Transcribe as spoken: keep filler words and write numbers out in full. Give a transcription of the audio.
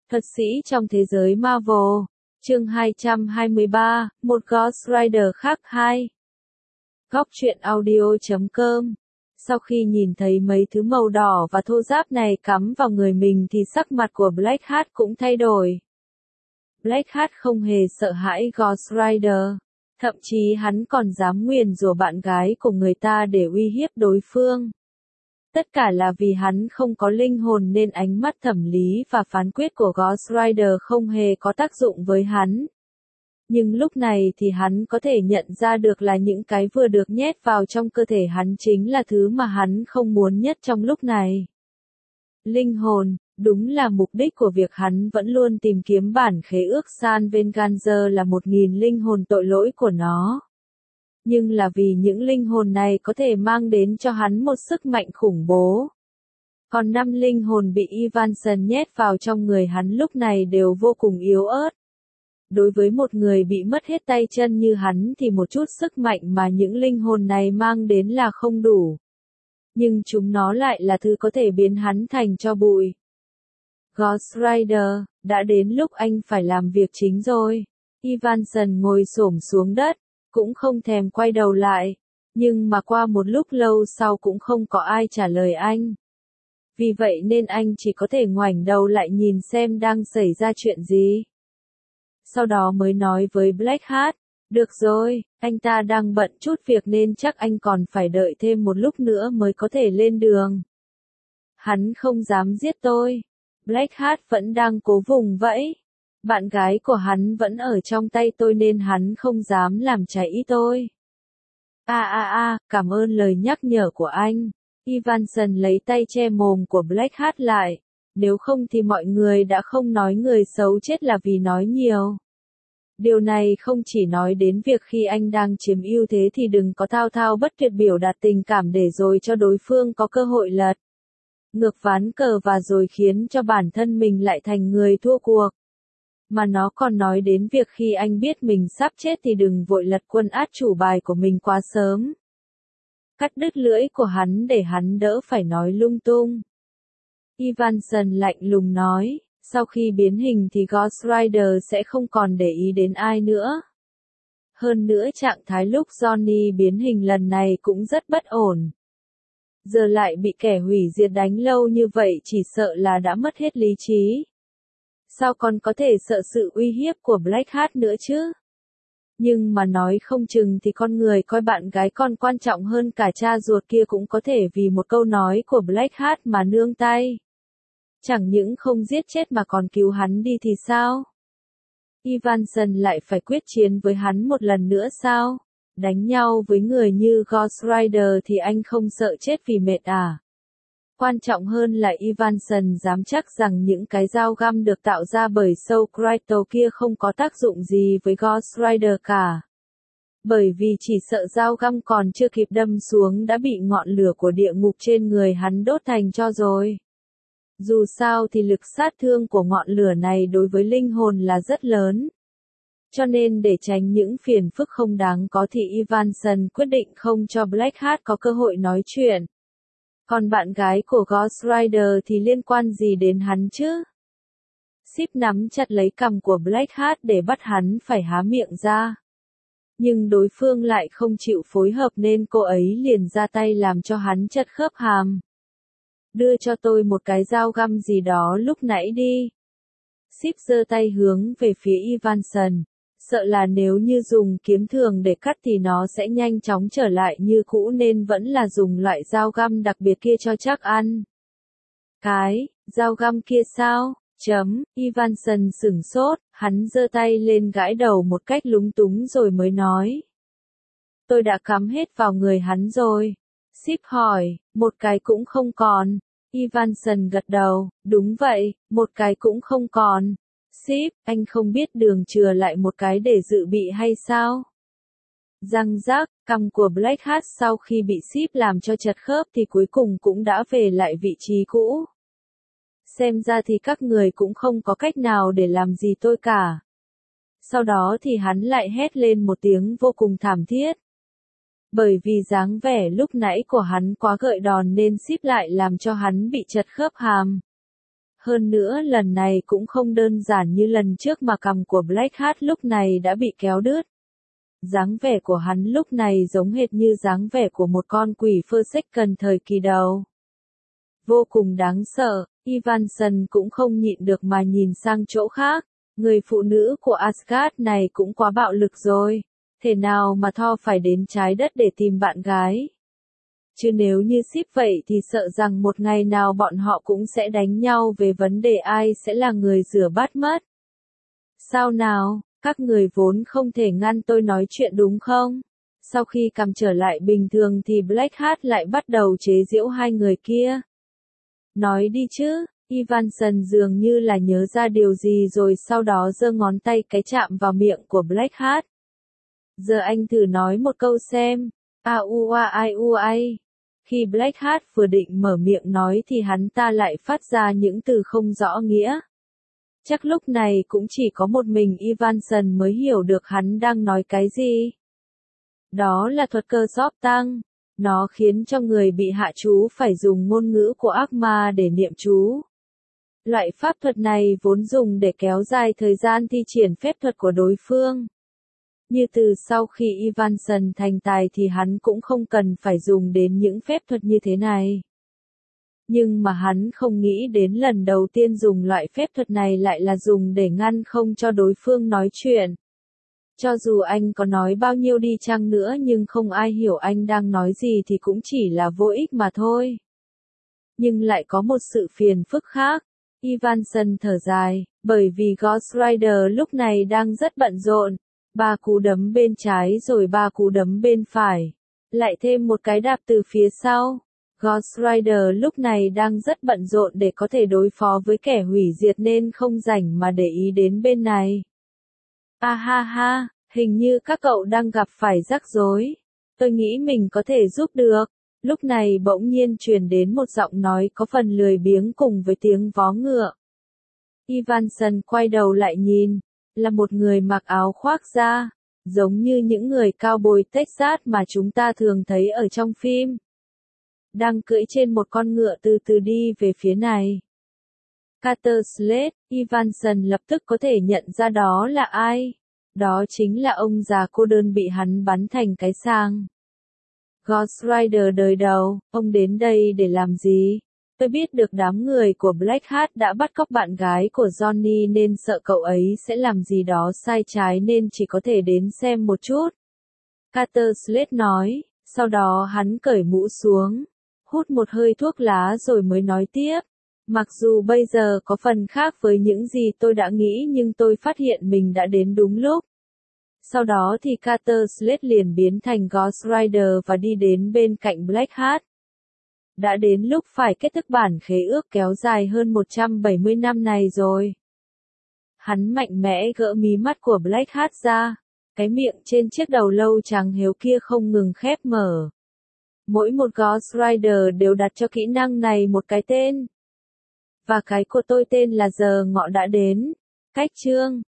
Thuật sĩ trong thế giới Marvel, chương hai trăm hai mươi ba, một Ghost Rider khác hai. Góc truyện audio chấm com. Sau khi nhìn thấy mấy thứ màu đỏ và thô ráp này cắm vào người mình thì sắc mặt của Blackheart cũng thay đổi. Blackheart không hề sợ hãi Ghost Rider, thậm chí hắn còn dám nguyền rủa bạn gái của người ta để uy hiếp đối phương. Tất cả là vì hắn không có linh hồn nên ánh mắt thẩm lý và phán quyết của Ghost Rider không hề có tác dụng với hắn. Nhưng lúc này thì hắn có thể nhận ra được là những cái vừa được nhét vào trong cơ thể hắn chính là thứ mà hắn không muốn nhất trong lúc này. Linh hồn, đúng là mục đích của việc hắn vẫn luôn tìm kiếm bản khế ước San Venganzer là một nghìn linh hồn tội lỗi của nó. Nhưng là vì những linh hồn này có thể mang đến cho hắn một sức mạnh khủng bố. Còn năm linh hồn bị Evanson nhét vào trong người hắn lúc này đều vô cùng yếu ớt. Đối với một người bị mất hết tay chân như hắn thì một chút sức mạnh mà những linh hồn này mang đến là không đủ. Nhưng chúng nó lại là thứ có thể biến hắn thành tro bụi. Ghost Rider, đã đến lúc anh phải làm việc chính rồi. Evanson ngồi xổm xuống đất, cũng không thèm quay đầu lại. Nhưng mà qua một lúc lâu sau cũng không có ai trả lời anh. Vì vậy nên anh chỉ có thể ngoảnh đầu lại nhìn xem đang xảy ra chuyện gì. Sau đó mới nói với Blackheart, được rồi, anh ta đang bận chút việc nên chắc anh còn phải đợi thêm một lúc nữa mới có thể lên đường. Hắn không dám giết tôi. Blackheart vẫn đang cố vùng vẫy. Bạn gái của hắn vẫn ở trong tay tôi nên hắn không dám làm trái ý tôi. A a a, cảm ơn lời nhắc nhở của anh. Evanson lấy tay che mồm của Blackheart lại. Nếu không thì mọi người đã không nói người xấu chết là vì nói nhiều. Điều này không chỉ nói đến việc khi anh đang chiếm ưu thế thì đừng có thao thao bất tuyệt biểu đạt tình cảm để rồi cho đối phương có cơ hội lật ngược ván cờ và rồi khiến cho bản thân mình lại thành người thua cuộc. Mà nó còn nói đến việc khi anh biết mình sắp chết thì đừng vội lật quân át chủ bài của mình quá sớm. Cắt đứt lưỡi của hắn để hắn đỡ phải nói lung tung. Evanson lạnh lùng nói, sau khi biến hình thì Ghost Rider sẽ không còn để ý đến ai nữa. Hơn nữa trạng thái lúc Johnny biến hình lần này cũng rất bất ổn. Giờ lại bị kẻ hủy diệt đánh lâu như vậy chỉ sợ là đã mất hết lý trí. Sao còn có thể sợ sự uy hiếp của Blackheart nữa chứ? Nhưng mà nói không chừng thì con người coi bạn gái con quan trọng hơn cả cha ruột kia cũng có thể vì một câu nói của Blackheart mà nương tay. Chẳng những không giết chết mà còn cứu hắn đi thì sao? Evanson lại phải quyết chiến với hắn một lần nữa sao? Đánh nhau với người như Ghost Rider thì anh không sợ chết vì mệt à? Quan trọng hơn là Evanson dám chắc rằng những cái dao găm được tạo ra bởi Soul Crystal kia không có tác dụng gì với Ghost Rider cả. Bởi vì chỉ sợ dao găm còn chưa kịp đâm xuống đã bị ngọn lửa của địa ngục trên người hắn đốt thành tro rồi. Dù sao thì lực sát thương của ngọn lửa này đối với linh hồn là rất lớn. Cho nên để tránh những phiền phức không đáng có thì Evanson quyết định không cho Blackheart có cơ hội nói chuyện. Còn bạn gái của Ghost Rider thì liên quan gì đến hắn chứ? Sip nắm chặt lấy cằm của Blackheart để bắt hắn phải há miệng ra. Nhưng đối phương lại không chịu phối hợp nên cô ấy liền ra tay làm cho hắn chật khớp hàm. Đưa cho tôi một cái dao găm gì đó lúc nãy đi. Sip giơ tay hướng về phía Evanson. Sợ là nếu như dùng kiếm thường để cắt thì nó sẽ nhanh chóng trở lại như cũ nên vẫn là dùng loại dao găm đặc biệt kia cho chắc ăn. Cái, dao găm kia sao? Chấm, Evanson sửng sốt, hắn giơ tay lên gãi đầu một cách lúng túng rồi mới nói. Tôi đã cắm hết vào người hắn rồi. Sip hỏi, một cái cũng không còn. Evanson gật đầu, đúng vậy, một cái cũng không còn. Sip, anh không biết đường chừa lại một cái để dự bị hay sao? Răng rác, cằm của Blackheart sau khi bị Sip làm cho chật khớp thì cuối cùng cũng đã về lại vị trí cũ. Xem ra thì các người cũng không có cách nào để làm gì tôi cả. Sau đó thì hắn lại hét lên một tiếng vô cùng thảm thiết. Bởi vì dáng vẻ lúc nãy của hắn quá gợi đòn nên Sip lại làm cho hắn bị chật khớp hàm. Hơn nữa lần này cũng không đơn giản như lần trước mà cằm của Blackheart lúc này đã bị kéo đứt. Dáng vẻ của hắn lúc này giống hệt như dáng vẻ của một con quỷ Forsaken thời kỳ đầu. Vô cùng đáng sợ, Ivanson cũng không nhịn được mà nhìn sang chỗ khác. Người phụ nữ của Asgard này cũng quá bạo lực rồi. Thế nào mà Thor phải đến trái đất để tìm bạn gái? Chứ nếu như ship vậy thì sợ rằng một ngày nào bọn họ cũng sẽ đánh nhau về vấn đề ai sẽ là người rửa bát mất. Sao nào, các người vốn không thể ngăn tôi nói chuyện đúng không? Sau khi cầm trở lại bình thường thì Blackheart lại bắt đầu chế giễu hai người kia. Nói đi chứ, Ivanson dường như là nhớ ra điều gì rồi sau đó giơ ngón tay cái chạm vào miệng của Blackheart. Giờ anh thử nói một câu xem. A u a i u ai. Khi Blackheart vừa định mở miệng nói thì hắn ta lại phát ra những từ không rõ nghĩa. Chắc lúc này cũng chỉ có một mình Ivanson mới hiểu được hắn đang nói cái gì. Đó là thuật cơ gióp tăng. Nó khiến cho người bị hạ chú phải dùng ngôn ngữ của ác ma để niệm chú. Loại pháp thuật này vốn dùng để kéo dài thời gian thi triển phép thuật của đối phương. Như từ sau khi Ivanson thành tài thì hắn cũng không cần phải dùng đến những phép thuật như thế này. Nhưng mà hắn không nghĩ đến lần đầu tiên dùng loại phép thuật này lại là dùng để ngăn không cho đối phương nói chuyện. Cho dù anh có nói bao nhiêu đi chăng nữa nhưng không ai hiểu anh đang nói gì thì cũng chỉ là vô ích mà thôi. Nhưng lại có một sự phiền phức khác. Ivanson thở dài, bởi vì Ghost Rider lúc này đang rất bận rộn. Ba cú đấm bên trái rồi ba cú đấm bên phải. Lại thêm một cái đạp từ phía sau. Ghost Rider lúc này đang rất bận rộn để có thể đối phó với kẻ hủy diệt nên không rảnh mà để ý đến bên này. À ha ha, hình như các cậu đang gặp phải rắc rối. Tôi nghĩ mình có thể giúp được. Lúc này bỗng nhiên truyền đến một giọng nói có phần lười biếng cùng với tiếng vó ngựa. Ivanson quay đầu lại nhìn, là một người mặc áo khoác da, giống như những người cao bồi Texas mà chúng ta thường thấy ở trong phim. Đang cưỡi trên một con ngựa từ từ đi về phía này. Carter Slade, Ivanson lập tức có thể nhận ra đó là ai. Đó chính là ông già cô đơn bị hắn bắn thành cái sang. Ghost Rider đời đầu, ông đến đây để làm gì? Tôi biết được đám người của Blackheart đã bắt cóc bạn gái của Johnny nên sợ cậu ấy sẽ làm gì đó sai trái nên chỉ có thể đến xem một chút. Carter Slade nói, sau đó hắn cởi mũ xuống, hút một hơi thuốc lá rồi mới nói tiếp. Mặc dù bây giờ có phần khác với những gì tôi đã nghĩ nhưng tôi phát hiện mình đã đến đúng lúc. Sau đó thì Carter Slade liền biến thành Ghost Rider và đi đến bên cạnh Blackheart. Đã đến lúc phải kết thúc bản khế ước kéo dài hơn một trăm bảy mươi năm này rồi. Hắn mạnh mẽ gỡ mí mắt của Blackheart ra. Cái miệng trên chiếc đầu lâu trắng héo kia không ngừng khép mở. Mỗi một Ghost Rider đều đặt cho kỹ năng này một cái tên. Và cái của tôi tên là giờ ngọ đã đến. Cách chương